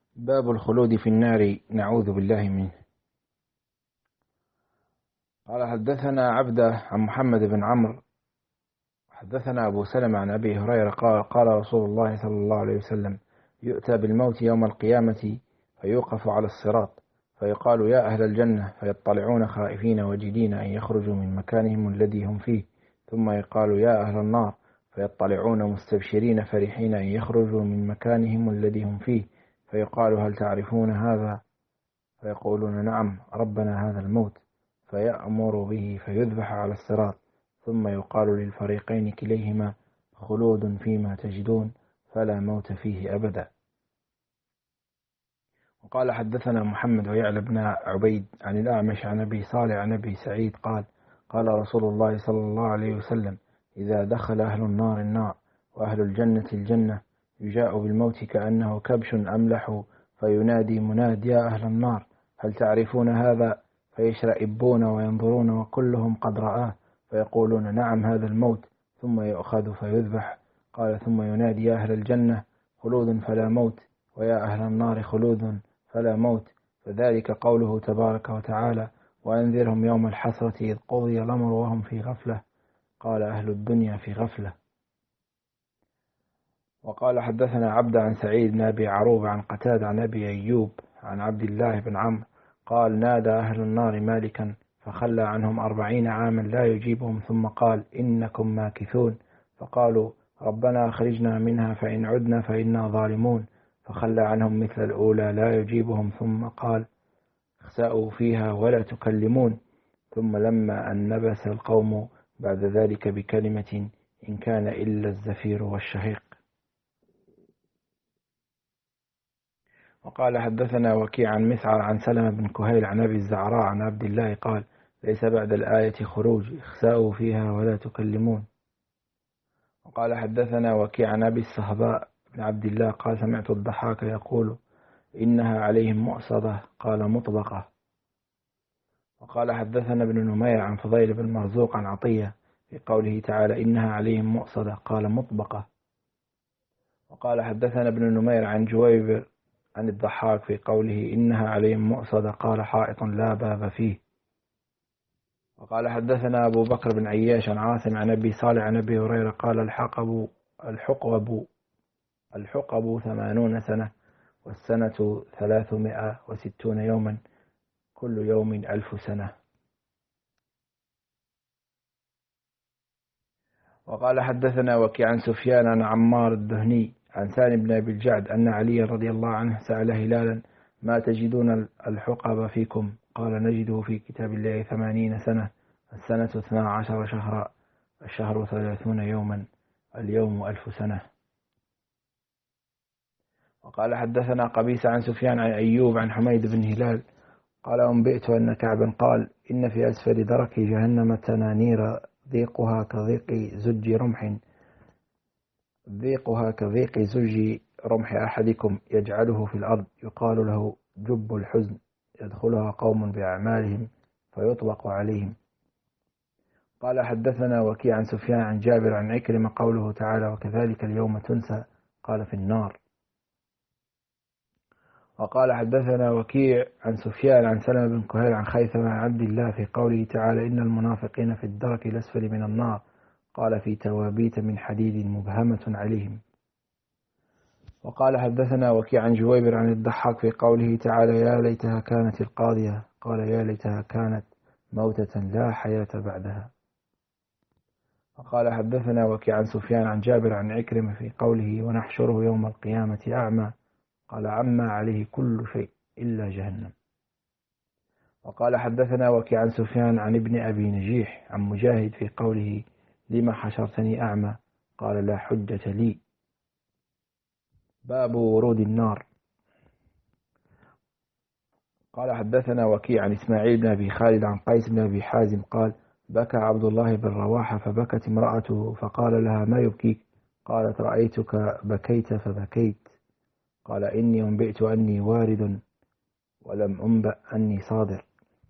باب الخلود في النار نعوذ بالله منه. قال حدثنا عبده عن محمد بن عمرو حدثنا أبو سلمة عن أبي هريرة قال قال رسول الله صلى الله عليه وسلم: يؤتى بالموت يوم القيامة فيوقف على الصراط فيقال: يا أهل الجنة، فيطلعون خائفين وجلين أن يخرجوا من مكانهم الذي هم فيه، ثم يقال: يا أهل النار، فيطلعون مستبشرين فرحين أن يخرجوا من مكانهم الذي هم فيه، فيقال: هل تعرفون هذا؟ فيقولون: نعم ربنا هذا الموت، فيأمر به فيذبح على الصراط، ثم يقال للفريقين كليهما: خلود فيما تجدون، فلا موت فيه أبدا. وقال حدثنا محمد ويعلى بن عبيد عن الأعمش عن أبي صالح عن أبي سعيد قال: قال رسول الله صلى الله عليه وسلم: إذا دخل أهل النار النار وأهل الجنة الجنة يجاء بالموت كأنه كبش أملح، فينادي مناد: يا أهل النار، هل تعرفون هذا؟ فيشرئبون وينظرون وكلهم قد رآه، فيقولون: نعم هذا الموت، ثم يؤخذ فيذبح. قال: ثم ينادي: يا أهل الجنة، خلود فلا موت، ويا أهل النار، خلود فلا موت، فذلك قوله تبارك وتعالى: وأنذرهم يوم الحسرة إذ قضي الأمر وهم في غفلة. قال: أهل الدنيا في غفلة. وقال حدثنا عبد عن سعيد بن أبي عروبة عن قتادة عن أبي أيوب عن عبد الله بن عمرو قال: نادى أهل النار مالكا فخلى عنهم 40 عاما لا يجيبهم، ثم قال: إنكم ماكثون. فقالوا: ربنا أخرجنا منها فإن عدنا فإنا ظالمون. فخلى عنهم مثل الأولى لا يجيبهم، ثم قال: اخسأوا فيها ولا تكلمون. ثم لما أن نبس القوم بعد ذلك بكلمة: إن كان إلا الزفير والشهيق. وقال حدثنا وكيع عن مسعر عن سلمة بن كهيل عن أبي الزعراء عن عبد الله قال: ليس بعد الآية خروج، اخسأوا فيها ولا تكلمون. وقال حدثنا وكيع عن أبي الصهباء بن عبد الله قال: سمعت الضحاك يقول: إنها عليهم مؤصدة، قال: مطبقة. وقال حدثنا ابن نمير عن فضيل بن مرزوق عن عطية في قوله تعالى: إنها عليهم مؤصدة، قال: مطبقة. وقال حدثنا ابن نمير عن جويبر عن الضحاك في قوله: إنها عليهم مؤصدة، قال: حائط لا باب فيه. وقال حدثنا أبو بكر بن عياش عن عاصم عن أبي صالح عن أبي هريرة قال: الحقب 80 سنة، والسنة 360 يوما، كل يوم 1000 سنة. وقال حدثنا وكيع عن سفيان عن عمار الدهني عن سالم بن أبي الجعد أن علي رضي الله عنه سأل هلالا: ما تجدون الحقب فيكم؟ قال: نجده في كتاب الله 80 سنة، السنة 12 شهرا، الشهر 30 يوما، اليوم 1000 سنة. وقال حدثنا قبيس عن سفيان عن أيوب عن حميد بن هلال قال: أنبئت أن كعبا قال: إن في أسفل درك جهنم تنانير ضيقها كضيق زج رمح أحدكم يجعله في الأرض، يقال له جب الحزن، يدخلها قوم بأعمالهم فيطبق عليهم. قال حدثنا وكيع عن سفيان عن جابر عن عكرمة قوله تعالى: وكذلك اليوم تنسى، قال: في النار. وقال حدثنا وكيع عن سفيان عن سلمة بن كهيل عن خيثمة عن عبد الله في قوله تعالى: إن المنافقين في الدرك الأسفل من النار، قال: في توابيت من حديد مبهمة عليهم. وقال حدثنا وكيع عن جويبر عن الضحاك في قوله تعالى: يا ليتها كانت القاضية، قال: يا ليتها كانت موتة لا حياة بعدها. وقال حدثنا وكيع عن سفيان عن جابر عن عكرمة في قوله: ونحشره يوم القيامة أعمى، قال: عمى عليه كل شيء إلا جهنم. وقال حدثنا وكيع عن سفيان عن ابن أبي نجيح عن مجاهد في قوله: لما حشرتني أعمى؟ قال: لا حجة لي. باب ورود النار. قال حدثنا وكيع عن إسماعيل بن أبي خالد عن قيس بن أبي حازم قال: بكى عبد الله بن رواحة فبكت امرأته، فقال لها: ما يبكيك؟ قالت: رأيتك بكيت فبكيت. قال: إني أنبئت أني وارد ولم أنبأ أني صادر،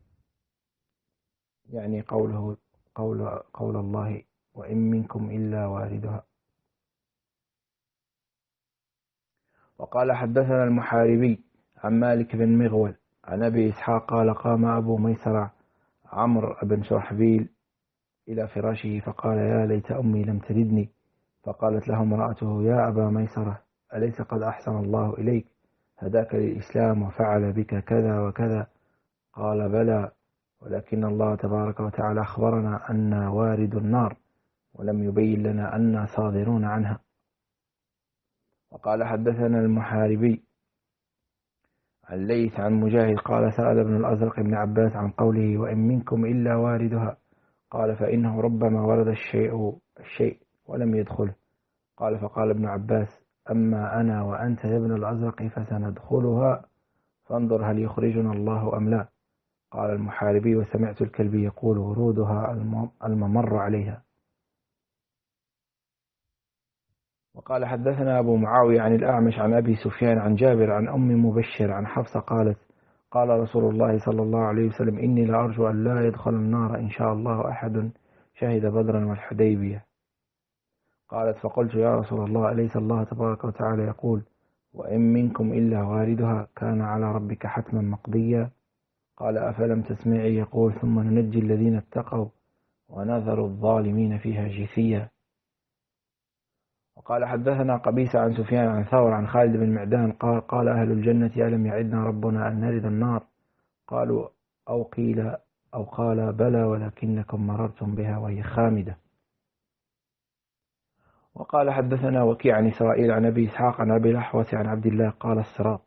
يعني قول الله: وإن منكم إلا واردها. وقال حدثنا المحاربي عن مالك بن مغول عن أبي إسحاق قال قام أبو ميسرة عمرو بن شرحبيل إلى فراشه فقال يا ليت أمي لم تلدني. فقالت له امرأته يا أبا ميسرة أليس قد أحسن الله إليك هداك للإسلام وفعل بك كذا وكذا؟ قال بلى، ولكن الله تبارك وتعالى أخبرنا أن وارد النار ولم يبين لنا أن صادرون عنها. وقال حدثنا المحاربي عن ليث عن مجاهد قال سأل ابن الأزرق بن عباس عن قوله وإن منكم إلا واردها، قال فإنه ربما ورد الشيء ولم يدخله. قال فقال ابن عباس أما أنا وأنت يا ابن الأزرق فسندخلها فانظر هل يخرجنا الله أم لا. قال المحاربي وسمعت الكلبي يقول ورودها الممر عليها. وقال حدثنا أبو معاوية عن الأعمش عن أبي سفيان عن جابر عن أم مبشر عن حفصة قالت قال رسول الله صلى الله عليه وسلم إني لأرجو أن لا يدخل النار إن شاء الله أحد شهد بدرا والحديبية. قالت فقلت يا رسول الله أليس الله تبارك وتعالى يقول وإن منكم إلا واردها كان على ربك حتما مقضيا؟ قال أفلم تسمعي يقول ثم ننجي الذين اتقوا ونذر الظالمين فيها جثيا. وقال حدثنا قبيس عن سفيان عن ثور عن خالد بن معدان قال قال أهل الجنة ألم يعدنا ربنا أن نرد النار؟ قالوا أو قيل أو قال بلى ولكنكم مررتم بها وهي خامدة. وقال حدثنا وكيع عن إسرائيل عن أبي إسحاق عن أبي الأحوص عن عبد الله قال الصراط.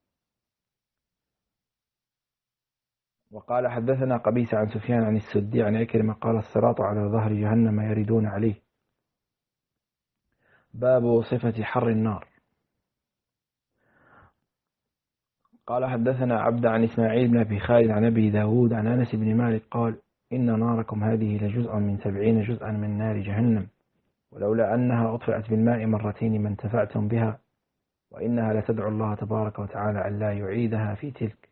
وقال حدثنا قبيس عن سفيان عن السدي عن عكرمة قال الصراط على ظهر جهنم يردون عليه. باب صفة حر النار. قال حدثنا عبد عن إسماعيل بن أبي خالد عن أبي داود عن أنس بن مالك قال إن ناركم هذه لجزء من 70 جزءا من نار جهنم ولولا أنها أطفئت بالماء مرتين ما انتفعتم بها وإنها لتدعو الله تبارك وتعالى أن لا يعيدها في تلك.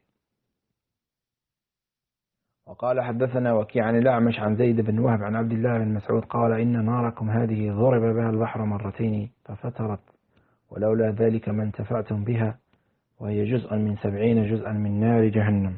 وقال حدثنا وكيع عن الأعمش عن زيد بن وهب عن عبد الله بن مسعود قال إن ناركم هذه ضرب بها البحر مرتين ففترت ولولا ذلك ما انتفعتم بها وهي جزء من 70 جزءا من نار جهنم.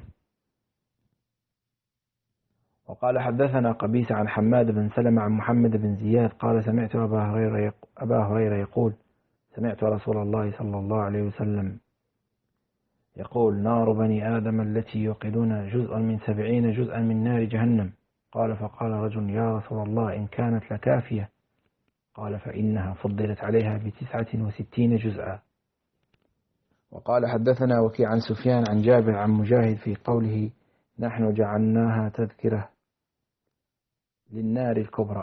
وقال حدثنا قبيس عن حماد بن سلمة عن محمد بن زياد قال سمعت أبا هريرة يقول سمعت رسول الله صلى الله عليه وسلم يقول نار بني آدم التي يوقدون جزء من 70 جزءا من نار جهنم. قال فقال رجل يا رسول الله إن كانت لكافية؟ قال فإنها فضلت عليها ب69 جزءا. وقال حدثنا وكيع عن سفيان عن جابر عن مجاهد في قوله نحن جعلناها تذكرة للنار الكبرى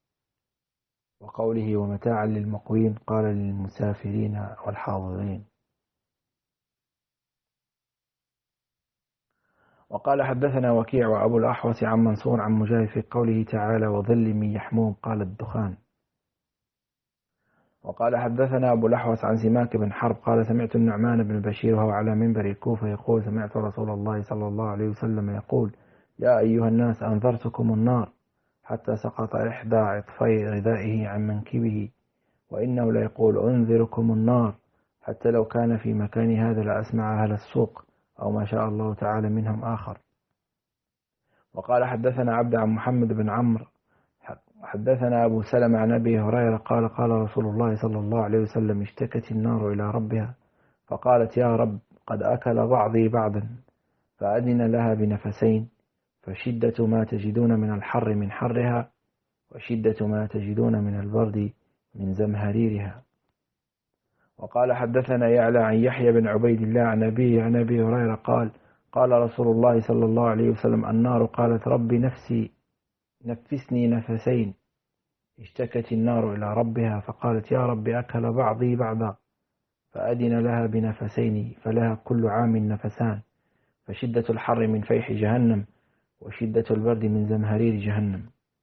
وقوله ومتاعا للمقوين قال للمسافرين والحاضرين. وقال حدثنا وكيع وأبو الأحوص عن منصور عن مجاهد في قوله تعالى وظل من يحموم قال الدخان. وقال حدثنا أبو الأحوص عن سماك بن حرب قال سمعت النعمان بن بشير وهو على منبر الكوفة يقول سمعت رسول الله صلى الله عليه وسلم يقول يا أيها الناس أنذرتكم النار حتى سقط إحدى عطفي غذائه عن منكبه وإنه ليقول أنذركم النار حتى لو كان في مكان هذا لأسمع أهل السوق أو ما شاء الله تعالى منهم آخر. وقال حدثنا عبد عن محمد بن عمرو حدثنا أبو سلمة عن أبي هريرة قال قال رسول الله صلى الله عليه وسلم اشتكت النار إلى ربها فقالت يا رب قد أكل بعضي بعضا فأذن لها بنفسين فشدة ما تجدون من الحر من حرها وشدة ما تجدون من البرد من زمهريرها. وقال حدثنا يعلى عن يحيى بن عبيد الله عن أبي هريرة قال قال رسول الله صلى الله عليه وسلم النار قالت رب نفسني نفسين. اشتكت النار إلى ربها فقالت يا رب أكل بعضي بعضا فأذن لها بنفسين فلها كل عام نفسان فشدة الحر من فيح جهنم وشدة البرد من زمهرير جهنم.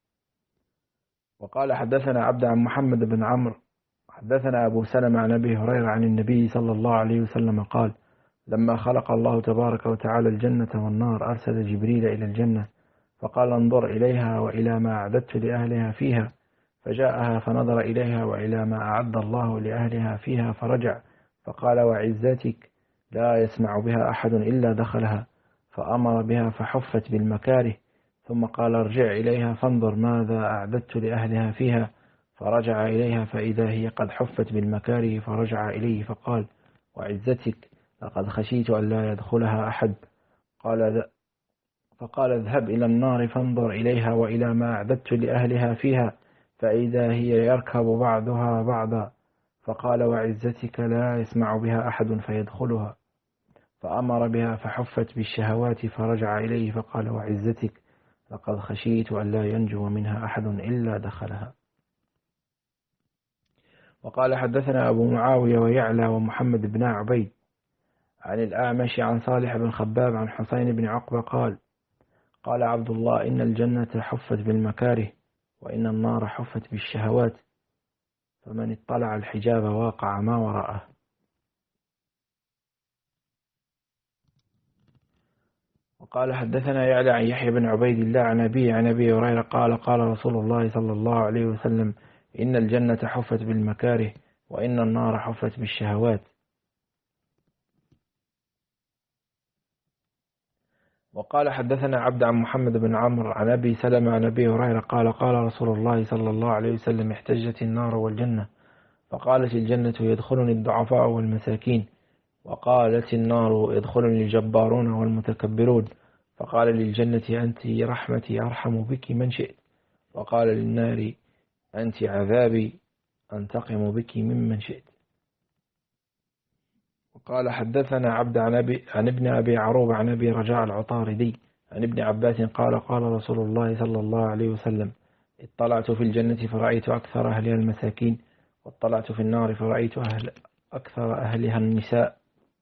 وقال حدثنا عبد عن محمد بن عمرو حدثنا أبو سلمة عن أبي هريرة عن النبي صلى الله عليه وسلم قال لما خلق الله تبارك وتعالى الجنة والنار أرسل جبريل إلى الجنة فقال انظر إليها وإلى ما أعددت لأهلها فيها فجاءها فنظر إليها وإلى ما أعد الله لأهلها فيها فرجع فقال وعزتك لا يسمع بها أحد إلا دخلها، فأمر بها فحفت بالمكاره، ثم قال ارجع إليها فانظر ماذا أعددت لأهلها فيها، فرجع إليها فإذا هي قد حفت بالمكاره، فرجع إليه فقال وعزتك لقد خشيت أن لا يدخلها أحد. فقال اذهب إلى النار فانظر إليها وإلى ما أعددت لأهلها فيها، فإذا هي يركب بعضها بعضا. فقال وعزتك لا يسمع بها أحد فيدخلها، فأمر بها فحفت بالشهوات، فرجع إليه فقال وعزتك لقد خشيت أن لا ينجو منها أحد إلا دخلها. وقال حدثنا أبو معاوية ويعلى ومحمد بن عبيد عن الأعمش عن صالح بن خباب عن حسين بن عقبة قال قال عبد الله إن الجنة حفت بالمكاره وإن النار حفت بالشهوات، فمن اطلع الحجاب واقع ما وراءه. وقال حدثنا يعلى عن يحيى بن عبيد الله عن أبي هريرة قال قال رسول الله صلى الله عليه وسلم إن الجنة حفت بالمكاره وإن النار حفت بالشهوات. وقال حدثنا عبد عن محمد بن عمرو عن أبي سلمة عن أبي هريرة قال قال رسول الله صلى الله عليه وسلم احتجت النار والجنة، فقالت الجنة يدخلني الضعفاء والمساكين، وقالت النار يدخلني الجبارون والمتكبرون، فقال للجنة أنت رحمتي أرحم بك من شئت، وقال للنار أنت عذابي أنتقم بك ممن شئت. وقال حدثنا عبد عن ابن أبي عروبة عن أبي رجاء العطاردي عن ابن عباس قال قال رسول الله صلى الله عليه وسلم اطلعت في الجنة فرأيت أكثر أهلها المساكين، واطلعت في النار فرأيت أكثر أهلها النساء.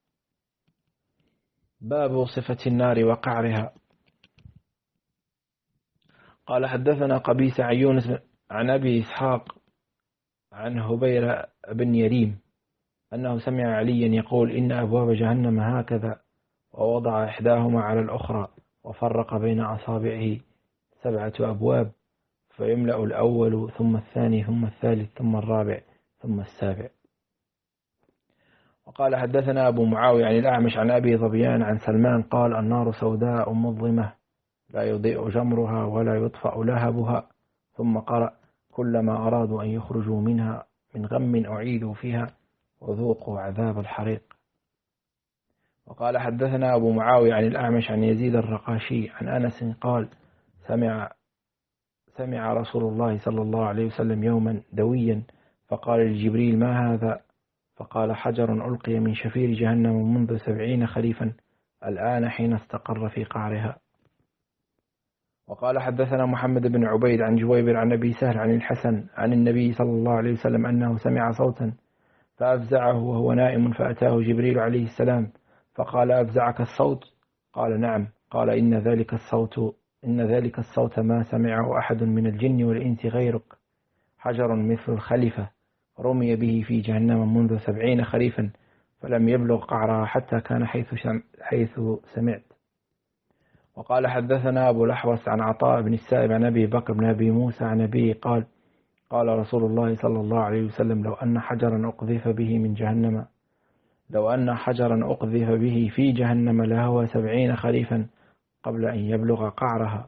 باب صفة النار وقعرها. قال حدثنا قبيس عن يونس عن أبي إسحاق عن هبير بن يريم أنه سمع عليا يقول إن أبواب جهنم هكذا، ووضع إحداهما على الأخرى وفرق بين أصابعه 7 أبواب، فيملأ الأول ثم الثاني ثم الثالث ثم الرابع ثم السابع. وقال حدثنا أبو معاوية عن الأعمش عن أبي ظبيان عن سلمان قال النار سوداء مظلمة لا يضيء جمرها ولا يطفأ لهبها، ثم قرأ كلما أرادوا أن يخرجوا منها من غم أعيدوا فيها وذوقوا عذاب الحريق. وقال حدثنا أبو معاوية عن الأعمش عن يزيد الرقاشي عن أنس قال سمع رسول الله صلى الله عليه وسلم يوما دويا فقال لجبريل ما هذا؟ فقال حجر ألقي من شفير جهنم منذ 70 خريفا الآن حين استقر في قعرها. وقال حدثنا محمد بن عبيد عن جويبر عن أبي سهل عن الحسن عن النبي صلى الله عليه وسلم أنه سمع صوتا فأفزعه وهو نائم، فأتاه جبريل عليه السلام فقال أفزعك الصوت؟ قال نعم. قال إن ذلك الصوت ما سمعه أحد من الجن والإنس غيرك، حجر مثل الخليفة رمي به في جهنم منذ 70 خريفا فلم يبلغ قعرها حتى كان حيث سمعت. وقال حدثنا أبو الأحوص عن عطاء بن السائب عن أبي بكر بن أبي موسى عن أبيه قال قال رسول الله صلى الله عليه وسلم لو أن حجرا أقذف به في جهنم لهو 70 خريفا قبل أن يبلغ قعرها.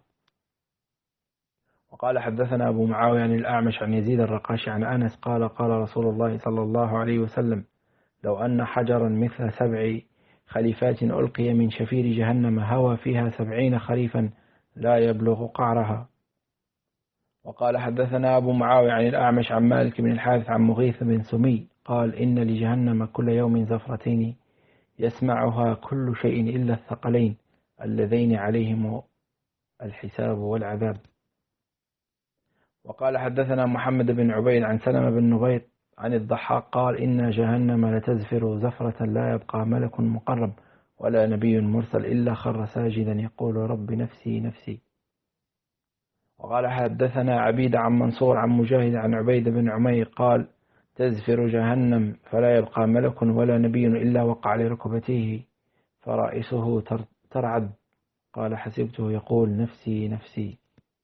وقال حدثنا أبو معاوية عن الأعمش عن يزيد الرقاشي عن أنس قال قال رسول الله صلى الله عليه وسلم لو أن حجرا مثل 7 خليفات ألقي من شفير جهنم هوى فيها 70 خريفا لا يبلغ قعرها. وقال حدثنا أبو معاوية عن الأعمش عن مالك بن الحارث عن مغيث بن سمي قال إن لجهنم كل يوم زفرتين يسمعها كل شيء إلا الثقلين اللذين عليهم الحساب والعذاب. وقال حدثنا محمد بن عبيد عن سلمة بن نبيط عن الضحاك قال إن جهنم لتزفر زفرة لا يبقى ملك مقرب ولا نبي مرسل إلا خر ساجدا يقول رب نفسي نفسي. وقال حدثنا عبيد عن منصور عن مجاهد عن عبيد بن عمير قال تزفر جهنم فلا يبقى ملك ولا نبي إلا وقع لركبتيه فرائسه ترعد، قال حسبته يقول نفسي نفسي.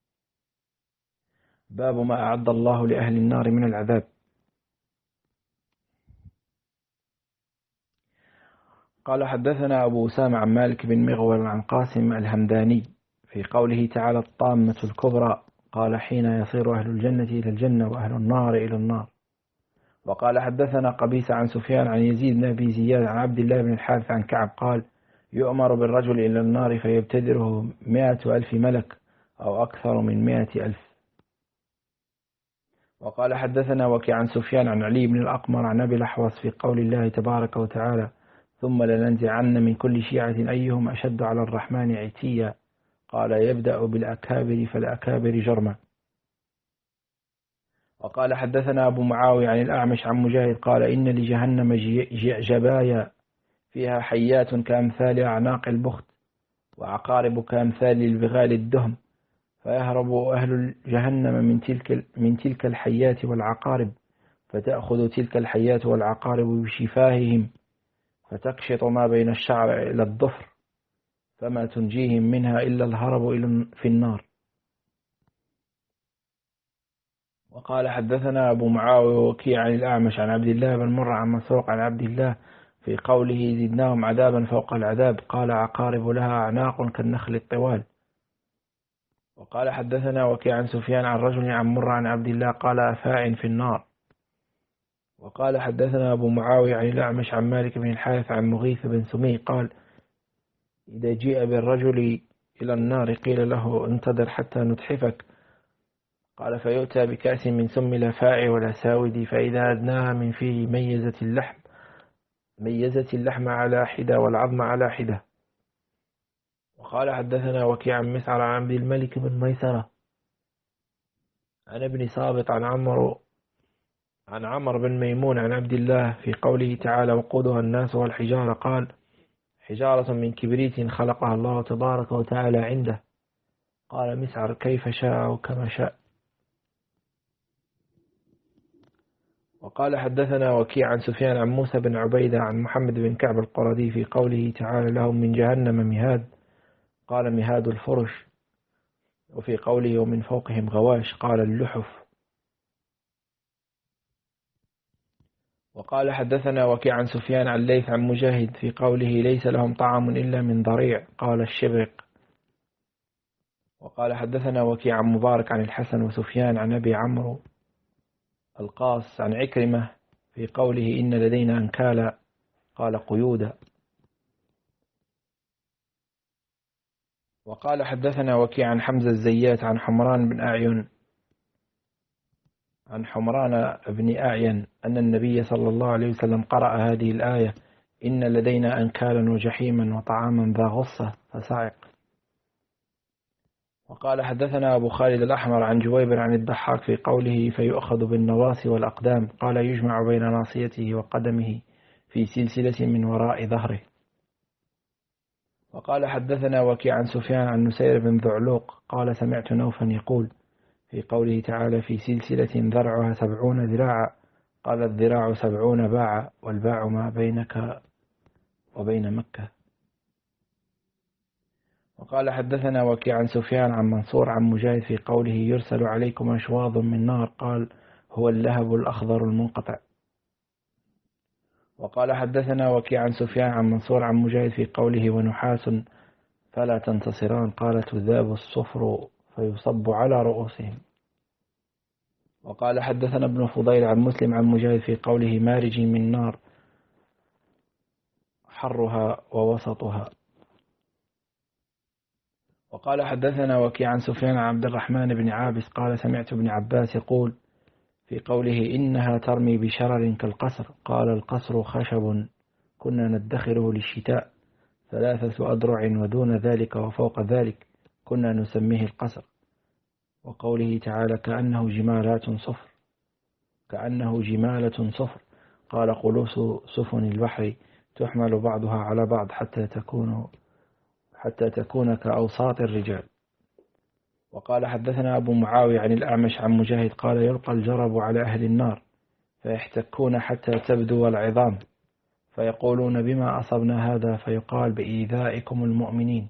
باب ما أعد الله لأهل النار من العذاب. وقال حدثنا أبو أسامة عن مالك بن مغول عن قاسم الهمداني في قوله تعالى الطامة الكبرى، قال حين يصير أهل الجنة إلى الجنة وأهل النار إلى النار. وقال حدثنا قبيس عن سفيان عن يزيد بن أبي زياد عن عبد الله بن الحارث عن كعب قال يؤمر بالرجل إلى النار فيبتدره 100,000 ملك أو أكثر من 100,000. وقال حدثنا وكيع عن سفيان عن علي بن الأقمر عن أبي الأحوص في قول الله تبارك وتعالى ثم لننزعن من كل شيعة أيهم أشد على الرحمن عتيا، قال يبدأ بالأكابر فالأكابر جرما. وقال حدثنا أبو معاوية عن الأعمش عن مجاهد قال إن لجهنم جبايا فيها حيات كأمثال أعناق البخت وعقارب كأمثال البغال الدهم، فيهرب أهل جهنم من تلك الحيات والعقارب، فتأخذ تلك الحيات والعقارب بشفاههم فتقشط ما بين الشعر إلى الضفر، فما تنجيهم منها إلا الهرب في النار. وقال حدثنا أبو معاوية وكيع عن الأعمش عن عبد الله بن مرة عن مسروق عن عبد الله في قوله زدناهم عذابا فوق العذاب، قال عقارب لها أعناق كالنخل الطوال. وقال حدثنا وكيع عن سفيان عن رجل عن مرة عن عبد الله قال أفاع في النار. وقال حدثنا أبو معاوية عن الأعمش عن مالك بن الحارث عن مغيث بن سمي قال إذا جيء بالرجل إلى النار قيل له انتظر حتى ندحفك، قال فيؤتى بكأس من سم الأفاع والأساود فإذا أدناها من فيه ميزت اللحم على حدة والعظم على حدة. وقال حدثنا وكيع عن مسعر عن عبد الملك بن ميسرة عن ابن صابط عن عمرو بن ميمون عن عبد الله في قوله تعالى وقودها الناس والحجارة، قال حجارة من كبريت خلقها الله تبارك وتعالى عنده. قال مسعر كيف شاء وكما شاء. وقال حدثنا وكيع عن سفيان عن موسى بن عبيدة عن محمد بن كعب القرظي في قوله تعالى لهم من جهنم مهاد، قال مهاد الفرش. وفي قوله ومن فوقهم غواش، قال اللحف. وقال حدثنا وكيع عن سفيان عن ليث عن مجاهد في قوله ليس لهم طعام إلا من ضريع، قال الشبق. وقال حدثنا وكيع عن مبارك عن الحسن وسفيان عن أبي عمرو القاص عن عكرمة في قوله إن لدينا أنكالا، قال قيودا. وقال حدثنا وكيع عن حمزة الزيات عن حمران بن أعين أن النبي صلى الله عليه وسلم قرأ هذه الآية إن لدينا أنكالا وجحيما وطعاما ذا غصة فصعق. وقال حدثنا أبو خالد الأحمر عن جويبر عن الضحاك في قوله فيؤخذ بالنواصي والأقدام، قال يجمع بين ناصيته وقدمه في سلسلة من وراء ظهره. وقال حدثنا وكيع عن سفيان عن نسير بن ذعلوق قال سمعت نوفا يقول في قوله تعالى في سلسلة ذرعها 70 ذراعا، قال الذراع 70 باعا والباع ما بينك وبين مكة. وقال حدثنا وكيع عن سفيان عن منصور عن مجاهد في قوله يرسل عليكم أشواظ من نار، قال هو اللهب الأخضر المنقطع. وقال حدثنا وكيع عن سفيان عن منصور عن مجاهد في قوله ونحاس فلا تنتصران، قال تذاب الصفر فيصب على رؤوسهم. وقال حدثنا ابن فضيل عن مسلم عن مجاهد في قوله مارج من نار حرها ووسطها. وقال حدثنا وكيع عن سفيان عن عبد الرحمن بن عابس قال سمعت ابن عباس يقول في قوله إنها ترمي بشرر كالقصر، قال القصر خشب كنا ندخره للشتاء 3 أذرع ودون ذلك وفوق ذلك كنا نسميه القصر. وقوله تعالى كأنه جمالة صفر، قال خلوص سفن البحر تحمل بعضها على بعض حتى تكون كأوساط الرجال. وقال حدثنا أبو معاوية عن الأعمش عن مجاهد قال يلقى الجرب على أهل النار فيحتكون حتى تبدو العظام فيقولون بما أصبنا هذا، فيقال بإيذائكم المؤمنين.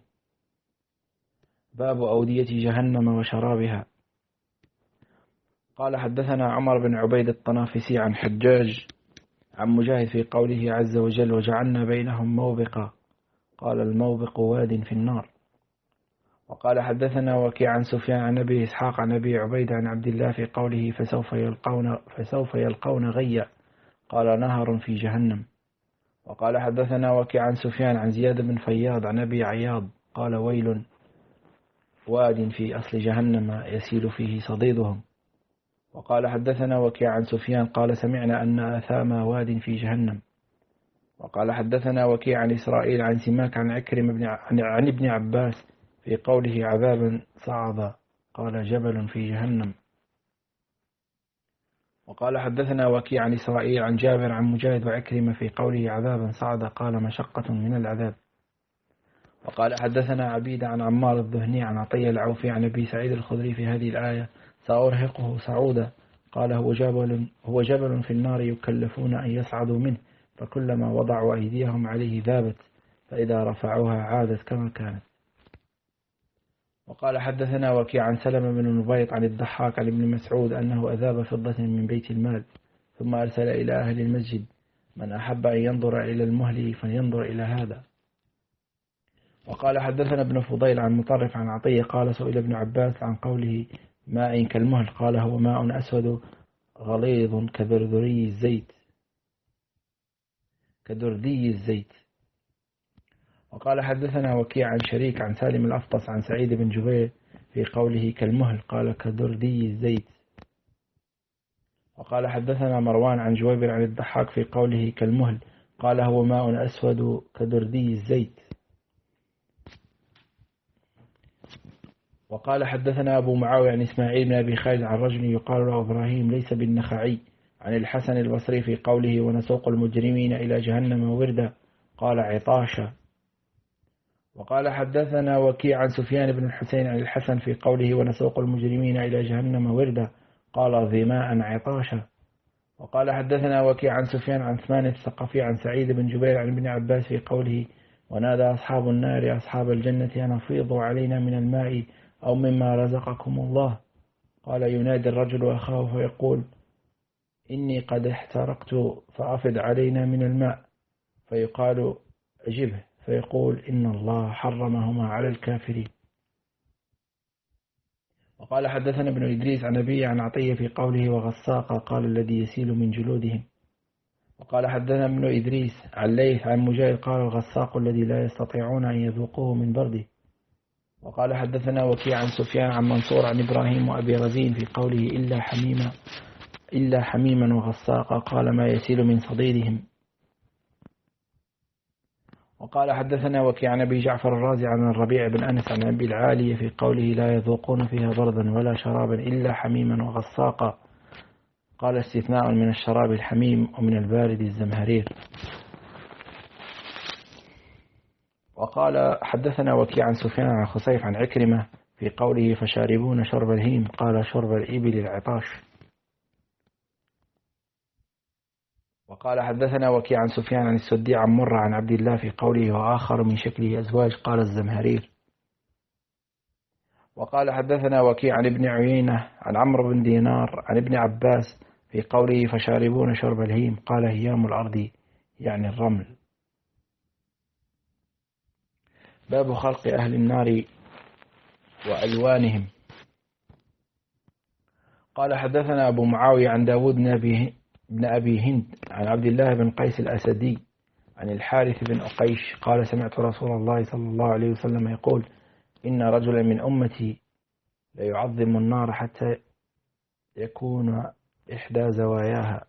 باب أودية جهنم وشرابها. قال حدثنا عمر بن عبيد الطنافسي عن حجاج عن مجاهد في قوله عز وجل وجعلنا بينهم موبقا، قال الموبق واد في النار. وقال حدثنا وكيع عن سفيان عن أبي إسحاق عن أبي عبيد عن عبد الله في قوله فسوف يلقون غيا، قال نهر في جهنم. وقال حدثنا وكيع عن سفيان عن زياد بن فياض عن أبي عياض قال ويل واد في أصل جهنم يسيل فيه صديدهم. وقال حدثنا وكيع عن سفيان قال سمعنا أن أثام واد في جهنم. وقال حدثنا وكيع عن إسرائيل عن سماك عن عكرم عن ابن عباس في قوله عذابا صعدا، قال جبل في جهنم. وقال حدثنا وكيع عن إسرائيل عن جابر عن مجاهد وعكرم في قوله عذابا صعدا، قال مشقة من العذاب. وقال حدثنا عبيد عن عمار الذهني عن عطية العوفي عن أبي سعيد الخدري في هذه الآية سأرهقه صعودا، قال هو جبل في النار يكلفون أن يصعدوا منه، فكلما وضعوا أيديهم عليه ذابت، فإذا رفعوها عادت كما كانت. وقال حدثنا وكيع عن سلمة بن نبيط عن الضحاك عن ابن مسعود أنه أذاب فضة من بيت المال، ثم أرسل إلى أهل المسجد من أحب أن ينظر إلى المهل فلينظر إلى هذا. وقال حدثنا ابن فضيل عن مطرف عن عطية قال سئل ابن عباس عن قوله ماء كالمهل، قال هو ماء أسود غليظ كدردي الزيت. وقال حدثنا وكيع عن شريك عن سالم الأفطس عن سعيد بن جبير في قوله كالمهل، قال كدردي الزيت. وقال حدثنا مروان عن جويبر عن الضحاك في قوله كالمهل، قال هو ماء أسود كدردي الزيت. وقال حدثنا أبو معاوية عن إسماعيل بن أبي خالد عن رجل يقال له إبراهيم ليس بالنخعي عن الحسن البصري في قوله ونسوق المجرمين إلى جهنم وردا، قال عطاشا. وقال حدثنا وكيع عن سفيان بن الحسين عن الحسن في قوله ونسوق المجرمين إلى جهنم وردا، قال ظماء عطاشا. وقال حدثنا وكيع عن سفيان عن ثمان الثقفي عن سعيد بن جبير عن ابن عباس في قوله ونادى أصحاب النار أصحاب الجنة أن أفيضوا علينا من الماء أو مما رزقكم الله، قال ينادي الرجل أخاه فيقول إني قد احترقت فأفض علينا من الماء، فيقال أجبه، فيقول إن الله حرمهما على الكافرين. وقال حدثنا ابن إدريس عن أبي عن عطية في قوله وغساق، قال الذي يسيل من جلودهم. وقال حدثنا ابن إدريس عن ليث عن مجاهد قال الغساق الذي لا يستطيعون أن يذوقوه من برده. وقال حدثنا وكيع عن سفيان عن منصور عن إبراهيم وأبي رزين في قوله إلا حميما وغساقا، قال ما يسيل من صديدهم. وقال حدثنا وكيع عن أبي جعفر الرازي عن الربيع بن أنس عن أبي العالية في قوله لا يذوقون فيها بردا ولا شرابا إلا حميما وغساقا، قال استثناء من الشراب الحميم ومن البارد الزمهرير. وقال حدثنا وكيع عن سفيان عن خصيف عن عكرمة في قوله فشاربون شرب الهيم، قال شرب الإبل العطاش. وقال حدثنا وكيع عن سفيان عن السدي عن مرة عن عبد الله في قوله وآخر من شكله أزواج، قال الزمهرير. وقال حدثنا وكيع عن ابن عيينة عن عمرو بن دينار عن ابن عباس في قوله فشاربون شرب الهيم، قال هيام الأرض يعني الرمل. باب خلق أهل النار وألوانهم. قال حدثنا أبو معاوية عن داود بن أبي هند عن عبد الله بن قيس الأسدي عن الحارث بن أقيش قال سمعت رسول الله صلى الله عليه وسلم يقول إن رجلا من أمتي ليعظم النار حتى يكون إحدى زواياها.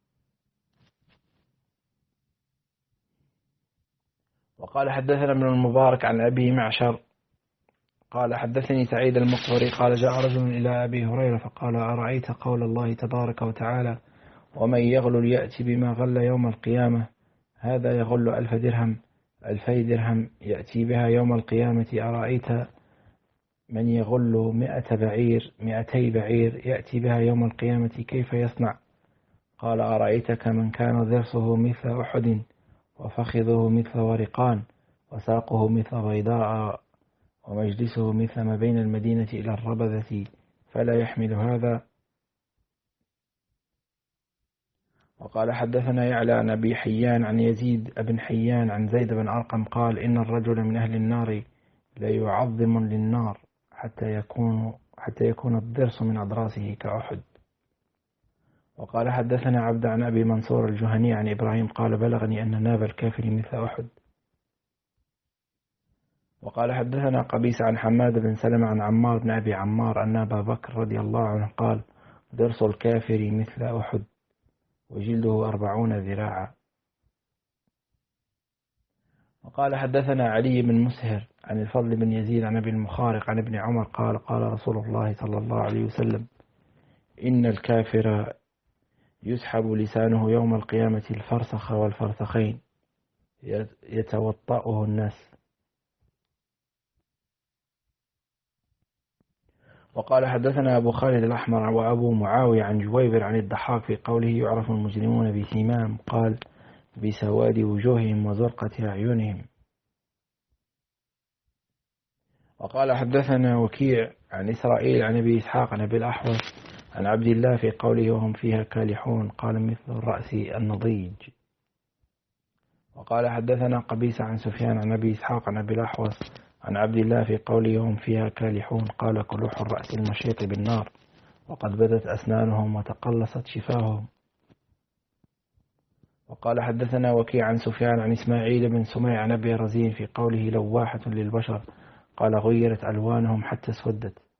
وقال حدثنا ابن المبارك عن أبي معشر قال حدثني سعيد المقبري قال جاء رجل إلى أبي هريرة فقال أرأيت قول الله تبارك وتعالى ومن يغل يأتي بما غل يوم القيامة، هذا يغل 1000 درهم 2000 درهم يأتي بها يوم القيامة، أرأيت من يغل 100 بعير 200 بعير يأتي بها يوم القيامة كيف يصنع؟ قال أرأيتك من كان ضرسه مثل أحد وفخذه مثل ورقان وساقه مثل بيضاء ومجلسه مثل ما بين المدينة إلى الربذة فلا يحمل هذا. وقال حدثنا يعلى عن أبي حيان عن يزيد بن حيان عن زيد بن أرقم قال إن الرجل من أهل النار ليعظم للنار حتى يكون الضرس من أضراسه كأحد. وقال حدثنا عبد عن أبي منصور الجهني عن إبراهيم قال بلغني أن ناب الكافر مثل أحد. وقال حدثنا قبيس عن حماد بن سلمة عن عمار بن أبي عمار أن أبا بكر رضي الله عنه قال ضرس الكافر مثل أحد وجلده 40 ذراعا. وقال حدثنا علي بن مسهر عن الفضل بن يزيد عن أبي المخارق عن ابن عمر قال قال رسول الله صلى الله عليه وسلم إن الكافر يسحب لسانه يوم القيامة الفرسخ والفرسخين يتوطأه الناس. وقال حدثنا أبو خالد الأحمر وأبو معاوية عن جويبر عن الضحاك في قوله يعرف المجرمون بسيماهم قال بسواد وجوههم وزرقة أعينهم. وقال حدثنا وكيع عن إسرائيل عن أبي إسحاق عن أبي الأحوص عن عبد الله في قوله وهم فيها كالحون قال مثل الرأس النضيج. وقال حدثنا قبيس عن سفيان عن أبي إسحاق عن أبي الأحوص عن عبد الله في قوله وهم فيها كالحون قال كلوح الرأس المشيط بالنار وقد بدت أسنانهم وتقلصت شفاههم. وقال حدثنا وكيع عن سفيان عن إسماعيل بن سميع عن أبي رزين في قوله لواحة للبشر قال غيرت ألوانهم حتى اسودت.